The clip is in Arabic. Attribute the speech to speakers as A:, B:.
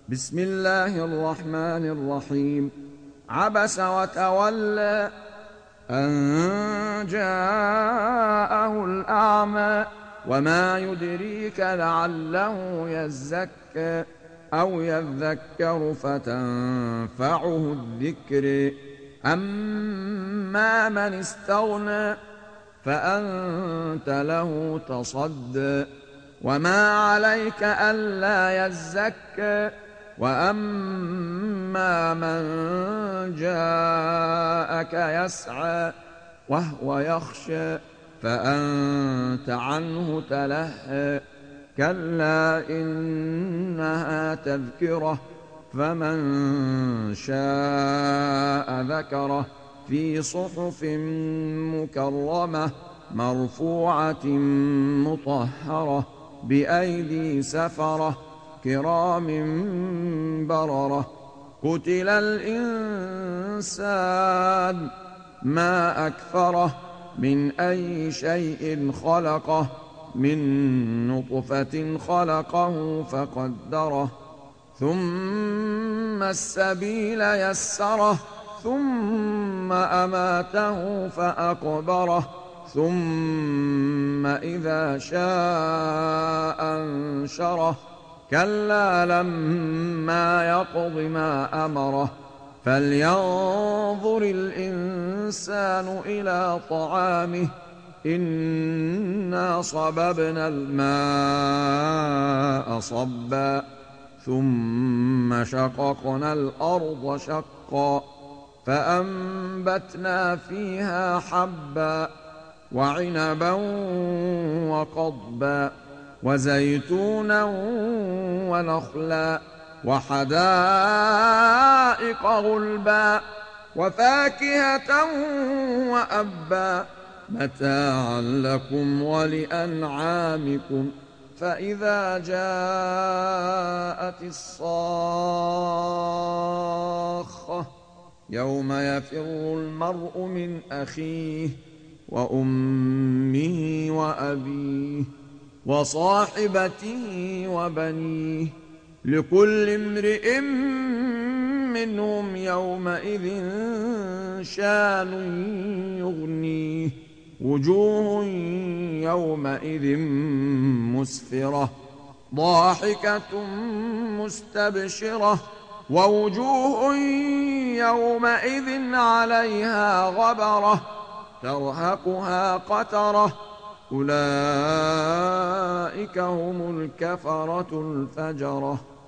A: بسم الله الرحمن الرحيم. عبس وتولى أن جاءه الأعمى وما يدريك لعله يزكى أو يذكر فتنفعه الذكر. أما من استغنى فأنت له تصدى وما عليك ألا يزكى. وأما من جاءك يسعى وهو يخشى فأنت عنه تلهى. كلا إنها تذكرة فمن شاء ذكره في صحف مكرمة مرفوعة مطهرة بأيدي سفرة كرام بررة. قتل الإنسان ما أكفره من أي شيء خلقه من نطفة خلقه فقدره ثم السبيل يسره ثم أماته فأقبره ثم إذا شاء أنشره. كلا لما يقض ما أمره فلينظر الإنسان إلى طعامه إنا صببنا الماء صبا ثم شققنا الأرض شقا فأنبتنا فيها حبا وعنبا وقضبا وزيتونا ونخلا وحدائق غلبا وفاكهة وأبا متاعا لكم ولأنعامكم. فإذا جاءت الصاخة يوم يفر المرء من أخيه وأمه وأبيه وصاحبته وبنيه لكل امرئ منهم يومئذ شان يغنيه. وجوه يومئذ مسفرة ضاحكة مستبشرة ووجوه يومئذ عليها غبرة ترهقها قترة أولئك هم الكفرة الفجرة.